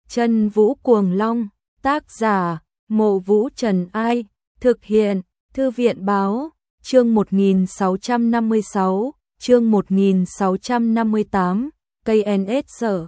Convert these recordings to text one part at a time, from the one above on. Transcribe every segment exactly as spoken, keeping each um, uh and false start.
Chân Vũ Cuồng Long, tác giả, Mộ Vũ Trần Ai, thực hiện, Thư viện Báo, chương một nghìn sáu trăm năm mươi sáu, chương một nghìn sáu trăm năm mươi tám, cây en ét sở.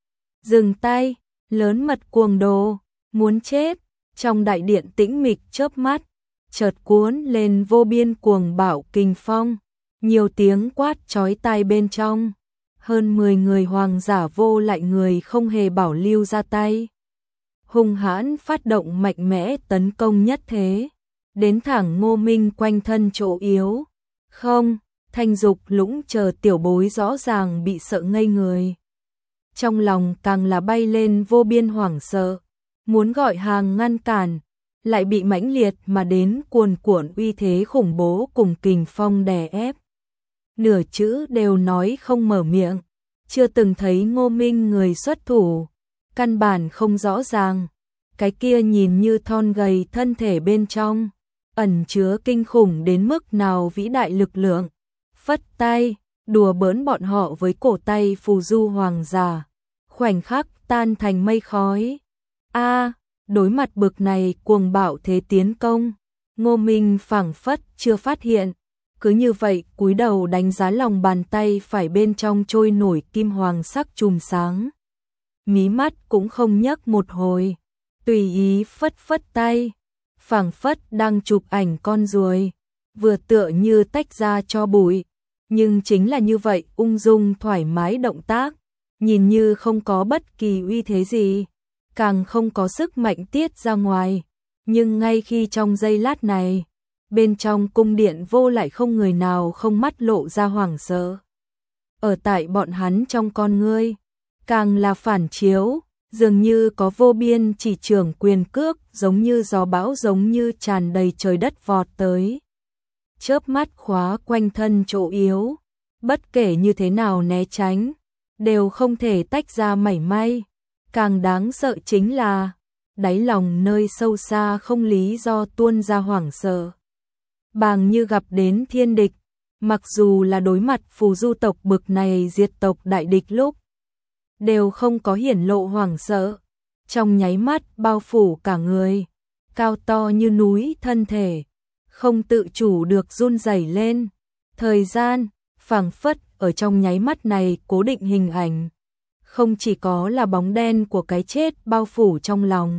Dừng tay, lớn mật cuồng đồ, muốn chết, trong đại điện tĩnh mịch chớp mắt, chợt cuốn lên vô biên cuồng bạo kình phong, nhiều tiếng quát chói tai bên trong. Hơn mười người hoàng giả vô lại người không hề bảo lưu ra tay. Hung hãn phát động mạnh mẽ tấn công nhất thế, đến thẳng Ngô Minh quanh thân chỗ yếu. Không, Thanh Dục Lũng chờ tiểu bối rõ ràng bị sợ ngây người. Trong lòng càng là bay lên vô biên hoảng sợ, muốn gọi hàng ngăn cản, lại bị mãnh liệt mà đến cuồn cuộn uy thế khủng bố cùng kình phong đè ép. Nửa chữ đều nói không mở miệng, chưa từng thấy Ngô Minh người xuất thủ, căn bản không rõ ràng, cái kia nhìn như thon gầy thân thể bên trong, ẩn chứa kinh khủng đến mức nào vĩ đại lực lượng. Phất tay, đùa bỡn bọn họ với cổ tay phù du hoàng giả, khoảnh khắc tan thành mây khói. A, đối mặt bực này cuồng bạo thế tiến công, Ngô Minh phảng phất chưa phát hiện, cứ như vậy cúi đầu đánh giá lòng bàn tay phải bên trong trôi nổi kim hoàng sắc chùm sáng. Mí mắt cũng không nhấc một hồi, tùy ý phất phất tay, phảng phất đang chụp ảnh con ruồi, vừa tựa như tách ra cho bụi, nhưng chính là như vậy ung dung thoải mái động tác, nhìn như không có bất kỳ uy thế gì, càng không có sức mạnh tiết ra ngoài, nhưng ngay khi trong giây lát này, bên trong cung điện vô lại không người nào không mắt lộ ra hoảng sợ. Ở tại bọn hắn trong con ngươi, càng là phản chiếu, dường như có vô biên chỉ trưởng quyền cước giống như gió bão giống như tràn đầy trời đất vọt tới. Chớp mắt khóa quanh thân chỗ yếu, bất kể như thế nào né tránh, đều không thể tách ra mảy may. Càng đáng sợ chính là, đáy lòng nơi sâu xa không lý do tuôn ra hoảng sợ. Bàng như gặp đến thiên địch, mặc dù là đối mặt phù du tộc bực này diệt tộc đại địch lúc, đều không có hiển lộ hoảng sợ, trong nháy mắt bao phủ cả người, cao to như núi thân thể, không tự chủ được run rẩy lên. Thời gian, phảng phất ở trong nháy mắt này cố định hình ảnh, không chỉ có là bóng đen của cái chết bao phủ trong lòng,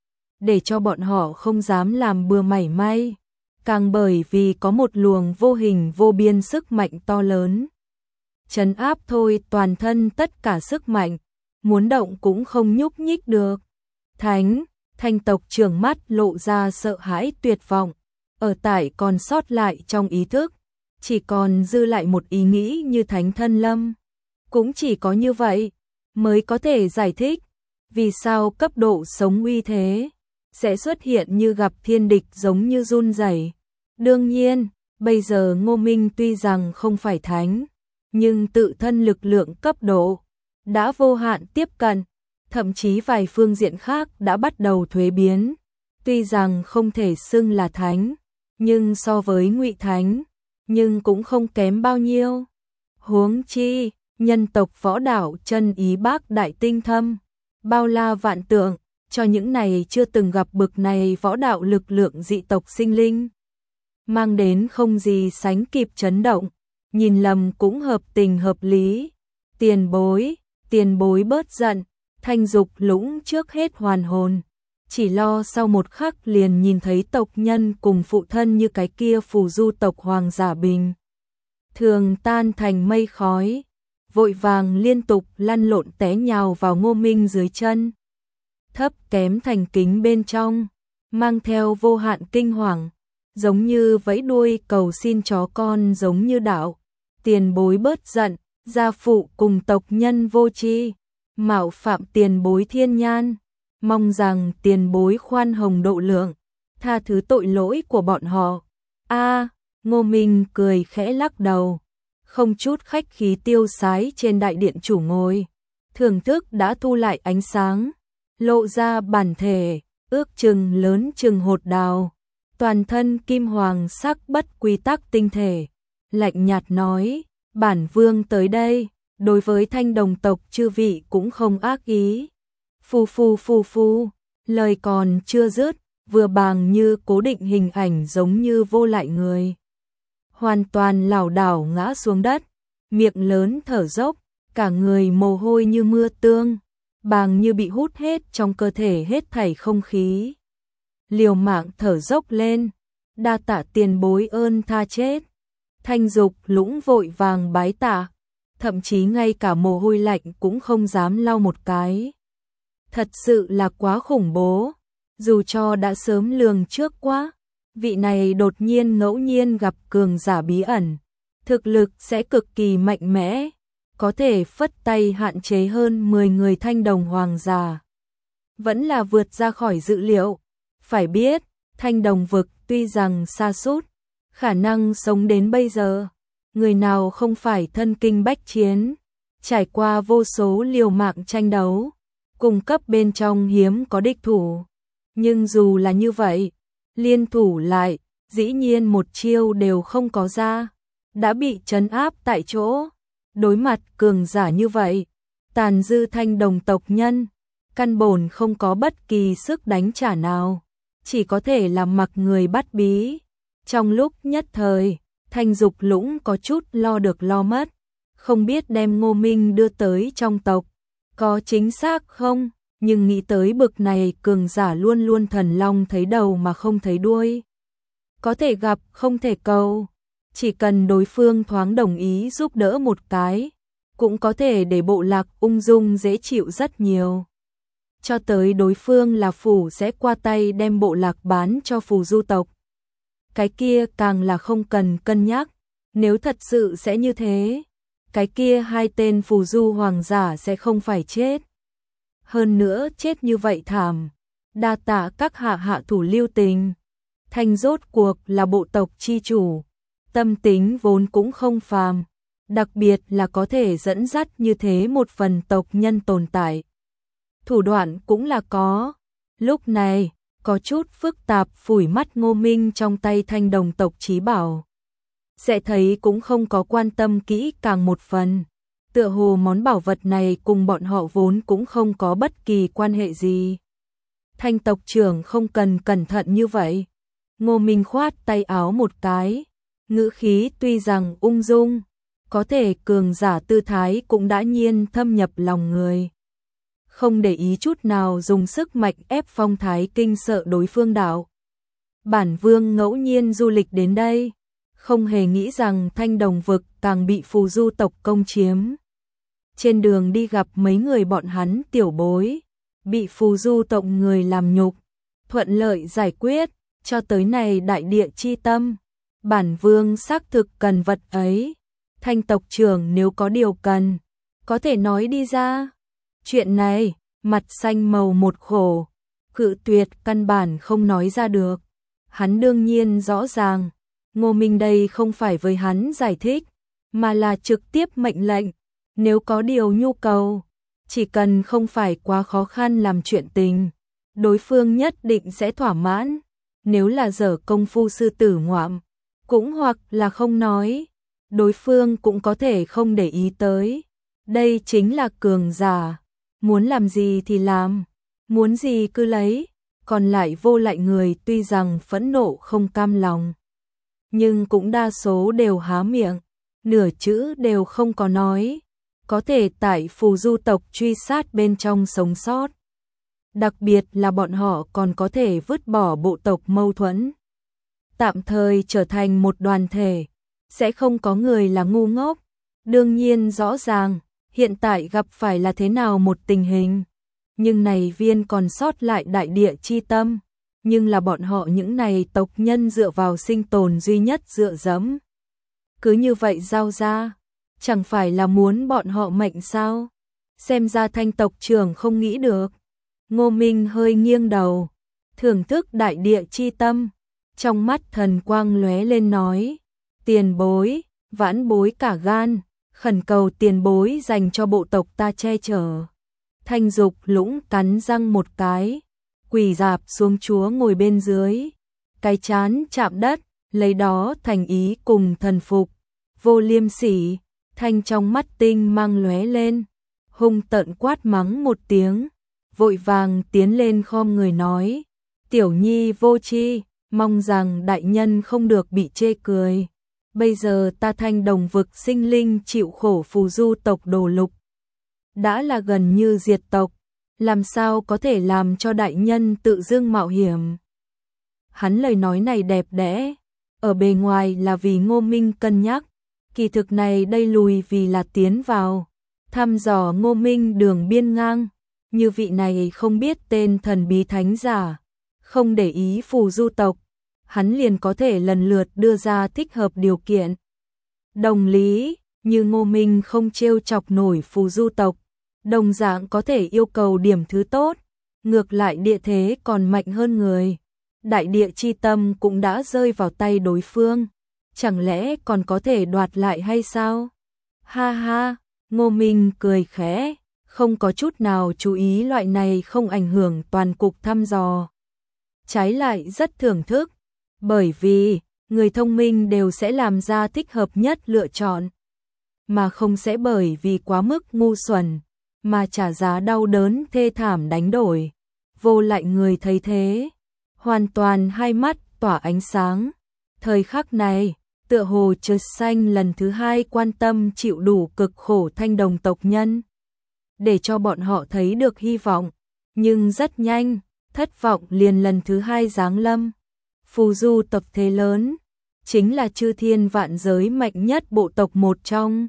để cho bọn họ không dám làm bừa mảy may, càng bởi vì có một luồng vô hình vô biên sức mạnh to lớn trấn áp thôi toàn thân tất cả sức mạnh, muốn động cũng không nhúc nhích được. Thánh, Thanh tộc trưởng mắt lộ ra sợ hãi tuyệt vọng, ở tại còn sót lại trong ý thức, chỉ còn dư lại một ý nghĩ như Thánh Thân Lâm. Cũng chỉ có như vậy mới có thể giải thích vì sao cấp độ sống uy thế sẽ xuất hiện như gặp thiên địch giống như run rẩy. Đương nhiên, bây giờ Ngô Minh tuy rằng không phải thánh, nhưng tự thân lực lượng cấp độ đã vô hạn tiếp cận, thậm chí vài phương diện khác đã bắt đầu thuế biến. Tuy rằng không thể xưng là thánh, nhưng so với Ngụy Thánh, nhưng cũng không kém bao nhiêu. Huống chi, nhân tộc võ đạo chân ý bác đại tinh thâm, bao la vạn tượng, cho những này chưa từng gặp bực này võ đạo lực lượng dị tộc sinh linh, mang đến không gì sánh kịp chấn động, nhìn lầm cũng hợp tình hợp lý. Tiền bối, tiền bối bớt giận, Thanh Dục Lũng trước hết hoàn hồn, chỉ lo sau một khắc liền nhìn thấy tộc nhân cùng phụ thân như cái kia phù du tộc hoàng giả bình thường tan thành mây khói, vội vàng liên tục lăn lộn té nhào vào Ngô Minh dưới chân. Thấp kém thành kính bên trong, mang theo vô hạn kinh hoàng, giống như vẫy đuôi cầu xin chó con giống như đạo. Tiền bối bớt giận, gia phụ cùng tộc nhân vô tri, mạo phạm tiền bối thiên nhan, mong rằng tiền bối khoan hồng độ lượng, tha thứ tội lỗi của bọn họ. A, Ngô Minh cười khẽ lắc đầu, không chút khách khí tiêu sái trên đại điện chủ ngồi, thưởng thức đã thu lại ánh sáng, lộ ra bản thể, ước chừng lớn chừng hột đào, toàn thân kim hoàng sắc bất quy tắc tinh thể, lạnh nhạt nói, bản vương tới đây, đối với Thanh đồng tộc chư vị cũng không ác ý, Phu phu phu phu, lời còn chưa dứt, vừa bàng như cố định hình ảnh giống như vô lại người. Hoàn toàn lảo đảo ngã xuống đất, miệng lớn thở dốc, cả người mồ hôi như mưa tương, bàng như bị hút hết trong cơ thể hết thảy không khí. Liều mạng thở dốc lên, đa tạ tiền bối ơn tha chết. Thanh Dục Lũng vội vàng bái tạ, thậm chí ngay cả mồ hôi lạnh cũng không dám lau một cái. Thật sự là quá khủng bố, dù cho đã sớm lường trước quá, vị này đột nhiên ngẫu nhiên gặp cường giả bí ẩn, thực lực sẽ cực kỳ mạnh mẽ, có thể phất tay hạn chế hơn mười người thanh đồng hoàng giả. Vẫn là vượt ra khỏi dự liệu, phải biết, thanh đồng vực tuy rằng xa sút khả năng sống đến bây giờ, người nào không phải thân kinh bách chiến, trải qua vô số liều mạng tranh đấu, cùng cấp bên trong hiếm có địch thủ. Nhưng dù là như vậy, liên thủ lại, dĩ nhiên một chiêu đều không có ra, đã bị trấn áp tại chỗ. Đối mặt cường giả như vậy, tàn dư thanh đồng tộc nhân, căn bổn không có bất kỳ sức đánh trả nào, chỉ có thể làm mặc người bắt bí. Trong lúc nhất thời, Thanh Dục Lũng có chút lo được lo mất, không biết đem Ngô Minh đưa tới trong tộc, có chính xác không, nhưng nghĩ tới bực này cường giả luôn luôn thần long thấy đầu mà không thấy đuôi. Có thể gặp không thể cầu, chỉ cần đối phương thoáng đồng ý giúp đỡ một cái, cũng có thể để bộ lạc ung dung dễ chịu rất nhiều. Cho tới đối phương là phủ sẽ qua tay đem bộ lạc bán cho phù du tộc. Cái kia càng là không cần cân nhắc, nếu thật sự sẽ như thế, cái kia hai tên phù du hoàng giả sẽ không phải chết. Hơn nữa chết như vậy thảm, đa tạ các hạ hạ thủ lưu tình. Thanh rốt cuộc là bộ tộc chi chủ, tâm tính vốn cũng không phàm, đặc biệt là có thể dẫn dắt như thế một phần tộc nhân tồn tại. Thủ đoạn cũng là có, lúc này, có chút phức tạp phủi mắt Ngô Minh trong tay thanh đồng tộc trí bảo. Sẽ thấy cũng không có quan tâm kỹ càng một phần, tựa hồ món bảo vật này cùng bọn họ vốn cũng không có bất kỳ quan hệ gì. Thanh tộc trưởng không cần cẩn thận như vậy. Ngô Minh khoát tay áo một cái, ngữ khí tuy rằng ung dung, có thể cường giả tư thái cũng đã nhiên thâm nhập lòng người. Không để ý chút nào dùng sức mạnh ép phong thái kinh sợ đối phương đạo. Bản vương ngẫu nhiên du lịch đến đây, không hề nghĩ rằng thanh đồng vực càng bị phù du tộc công chiếm. Trên đường đi gặp mấy người bọn hắn tiểu bối, bị phù du tộc người làm nhục, thuận lợi giải quyết, cho tới này đại địa chi tâm. Bản vương xác thực cần vật ấy, thanh tộc trưởng nếu có điều cần, có thể nói đi ra. Chuyện này, mặt xanh màu một khổ, cự tuyệt căn bản không nói ra được. Hắn đương nhiên rõ ràng, Ngô Minh đây không phải với hắn giải thích, mà là trực tiếp mệnh lệnh, nếu có điều nhu cầu, chỉ cần không phải quá khó khăn làm chuyện tình, đối phương nhất định sẽ thỏa mãn. Nếu là dở công phu sư tử ngoạm, cũng hoặc là không nói, đối phương cũng có thể không để ý tới. Đây chính là cường giả, muốn làm gì thì làm, muốn gì cứ lấy, còn lại vô lại người tuy rằng phẫn nộ không cam lòng, nhưng cũng đa số đều há miệng, nửa chữ đều không có nói, có thể tại phù du tộc truy sát bên trong sống sót. Đặc biệt là bọn họ còn có thể vứt bỏ bộ tộc mâu thuẫn, tạm thời trở thành một đoàn thể, sẽ không có người là ngu ngốc. Đương nhiên rõ ràng, hiện tại gặp phải là thế nào một tình hình, nhưng này viên còn sót lại đại địa chi tâm, nhưng là bọn họ những này tộc nhân dựa vào sinh tồn duy nhất dựa dẫm. Cứ như vậy giao ra, chẳng phải là muốn bọn họ mệnh sao? Xem ra thanh tộc trưởng không nghĩ được. Ngô Minh hơi nghiêng đầu, thưởng thức đại địa chi tâm, trong mắt thần quang lóe lên nói, tiền bối, vãn bối cả gan, khẩn cầu tiền bối dành cho bộ tộc ta che chở. Thanh Dục Lũng cắn răng một cái, quỳ rạp xuống chúa ngồi bên dưới, cái chán chạm đất, lấy đó thành ý cùng thần phục, vô liêm sỉ, thanh trong mắt tinh mang lóe lên, hung tợn quát mắng một tiếng. vội vàng tiến lên khom người nói, tiểu nhi vô tri, mong rằng đại nhân không được bị chê cười. Bây giờ ta Thanh Đồng vực sinh linh chịu khổ phù du tộc đồ lục, đã là gần như diệt tộc, làm sao có thể làm cho đại nhân tự dưng mạo hiểm. Hắn lời nói này đẹp đẽ, ở bề ngoài là vì Ngô Minh cân nhắc, kỳ thực này đây lùi vì là tiến vào, thăm dò Ngô Minh đường biên ngang, như vị này không biết tên thần bí thánh giả, không để ý phù du tộc, hắn liền có thể lần lượt đưa ra thích hợp điều kiện. Đồng lý, như Ngô Minh không trêu chọc nổi phù du tộc, đồng dạng có thể yêu cầu điểm thứ tốt, ngược lại địa thế còn mạnh hơn người. Đại địa chi tâm cũng đã rơi vào tay đối phương, chẳng lẽ còn có thể đoạt lại hay sao? Ha ha, Ngô Minh cười khẽ, không có chút nào chú ý loại này không ảnh hưởng toàn cục thăm dò. Trái lại rất thưởng thức, bởi vì người thông minh đều sẽ làm ra thích hợp nhất lựa chọn, mà không sẽ bởi vì quá mức ngu xuẩn mà trả giá đau đớn thê thảm đánh đổi. Vô Lại người thấy thế, hoàn toàn hai mắt tỏa ánh sáng. Thời khắc này, tựa hồ chợt xanh lần thứ hai quan tâm chịu đủ cực khổ Thanh Đồng tộc nhân, để cho bọn họ thấy được hy vọng, nhưng rất nhanh, thất vọng liền lần thứ hai giáng lâm. Phù du tộc thế lớn, chính là chư thiên vạn giới mạnh nhất bộ tộc một trong.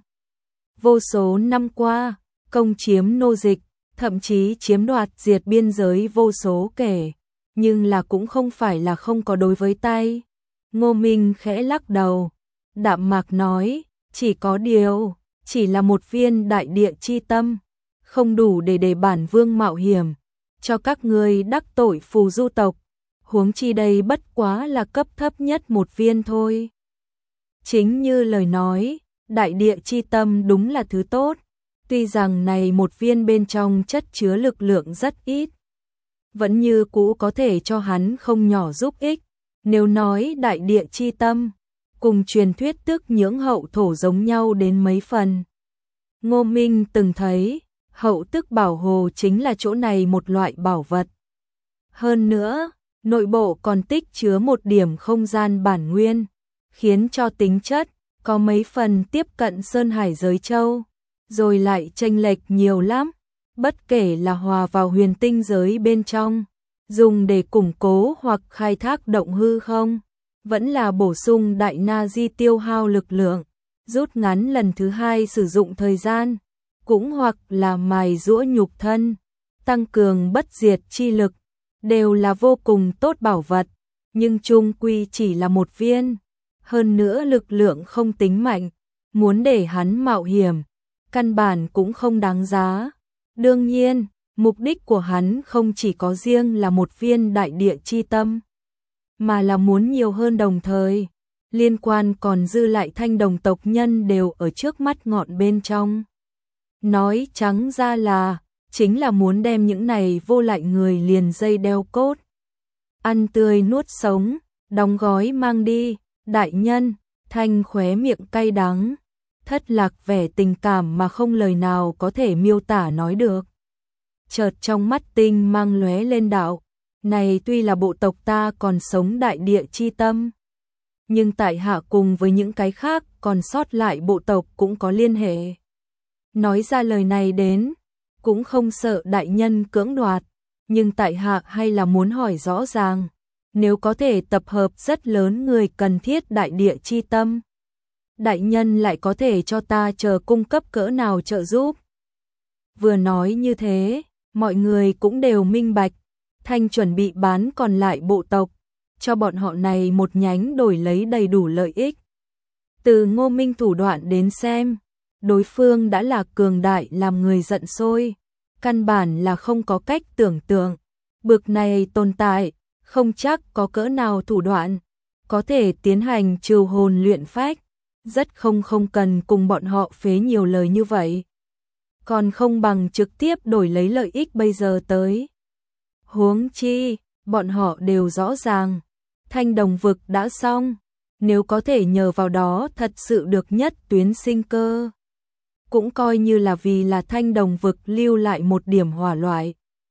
Vô số năm qua, công chiếm nô dịch, thậm chí chiếm đoạt diệt biên giới vô số kể, nhưng là cũng không phải là không có đối với tay. Ngô Minh khẽ lắc đầu, đạm mạc nói, chỉ có điều, chỉ là một viên đại địa chi tâm, không đủ để để bản vương mạo hiểm, cho các ngươi đắc tội phù du tộc, huống chi đây bất quá là cấp thấp nhất một viên thôi. Chính như lời nói, đại địa chi tâm đúng là thứ tốt, tuy rằng này một viên bên trong chất chứa lực lượng rất ít, vẫn như cũ có thể cho hắn không nhỏ giúp ích. Nếu nói đại địa chi tâm, cùng truyền thuyết tức nhưỡng hậu thổ giống nhau đến mấy phần. Ngô Minh từng thấy, hậu tức bảo hồ chính là chỗ này một loại bảo vật. Hơn nữa, nội bộ còn tích chứa một điểm không gian bản nguyên, khiến cho tính chất có mấy phần tiếp cận Sơn Hải giới châu, rồi lại chênh lệch nhiều lắm, bất kể là hòa vào huyền tinh giới bên trong, dùng để củng cố hoặc khai thác động hư không, vẫn là bổ sung đại na di tiêu hao lực lượng, rút ngắn lần thứ hai sử dụng thời gian, cũng hoặc là mài giũa nhục thân, tăng cường bất diệt chi lực, đều là vô cùng tốt bảo vật, nhưng chung quy chỉ là một viên, hơn nữa lực lượng không tính mạnh, muốn để hắn mạo hiểm, căn bản cũng không đáng giá. Đương nhiên, mục đích của hắn không chỉ có riêng là một viên đại địa chi tâm, mà là muốn nhiều hơn, đồng thời liên quan còn dư lại Thanh Đồng tộc nhân đều ở trước mắt ngọn bên trong. Nói trắng ra là, chính là muốn đem những này Vô Lại người liền dây đeo cốt, ăn tươi nuốt sống, đóng gói mang đi. Đại nhân, Thanh khóe miệng cay đắng, thất lạc vẻ tình cảm mà không lời nào có thể miêu tả nói được. Chợt trong mắt tinh mang lóe lên đạo, này tuy là bộ tộc ta còn sống đại địa chi tâm, nhưng tại hạ cùng với những cái khác còn sót lại bộ tộc cũng có liên hệ. Nói ra lời này đến, cũng không sợ đại nhân cưỡng đoạt, nhưng tại hạ hay là muốn hỏi rõ ràng, nếu có thể tập hợp rất lớn người cần thiết đại địa chi tâm, đại nhân lại có thể cho ta chờ cung cấp cỡ nào trợ giúp. Vừa nói như thế, mọi người cũng đều minh bạch, Thanh chuẩn bị bán còn lại bộ tộc, cho bọn họ này một nhánh đổi lấy đầy đủ lợi ích. Từ Ngô Minh thủ đoạn đến xem, đối phương đã là cường đại làm người giận sôi, căn bản là không có cách tưởng tượng, bực này tồn tại, không chắc có cỡ nào thủ đoạn, có thể tiến hành trừ hồn luyện phách, rất không không cần cùng bọn họ phế nhiều lời như vậy. Còn không bằng trực tiếp đổi lấy lợi ích bây giờ tới. Huống chi, bọn họ đều rõ ràng, Thanh Đồng vực đã xong, nếu có thể nhờ vào đó thật sự được nhất tuyến sinh cơ, cũng coi như là vì là Thanh Đồng vực lưu lại một điểm hỏa loại.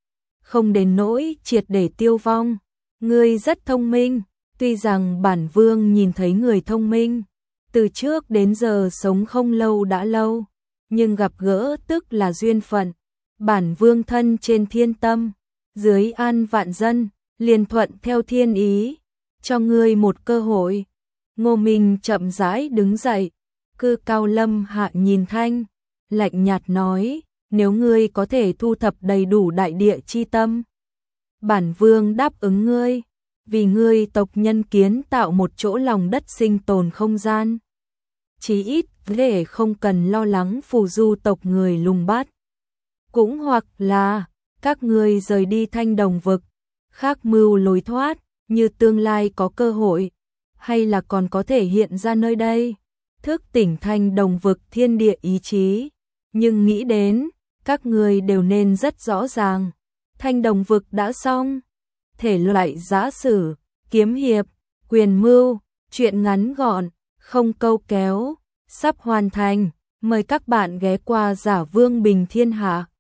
không đến nỗi triệt để tiêu vong. Ngươi rất thông minh, tuy rằng bản vương nhìn thấy người thông minh, từ trước đến giờ sống không lâu đã lâu, nhưng gặp gỡ tức là duyên phận. Bản vương thân trên thiên tâm, dưới an vạn dân, liền thuận theo thiên ý, cho ngươi một cơ hội. Ngô Minh chậm rãi đứng dậy, cư cao lâm hạ nhìn Thanh, lạnh nhạt nói, nếu ngươi có thể thu thập đầy đủ đại địa chi tâm, bản vương đáp ứng ngươi, vì ngươi tộc nhân kiến tạo một chỗ lòng đất sinh tồn không gian. Chí ít để không cần lo lắng phù du tộc người lùng bắt. Cũng hoặc là, các ngươi rời đi Thanh Đồng vực, khác mưu lối thoát, như tương lai có cơ hội, hay là còn có thể hiện ra nơi đây, thức tỉnh Thanh Đồng vực thiên địa ý chí. Nhưng nghĩ đến, các ngươi đều nên rất rõ ràng, Thanh Đồng vực đã xong. Thể loại giã sử, kiếm hiệp, quyền mưu, truyện ngắn gọn, không câu kéo, sắp hoàn thành. Mời các bạn ghé qua Giả Vương Bình Thiên Hạ.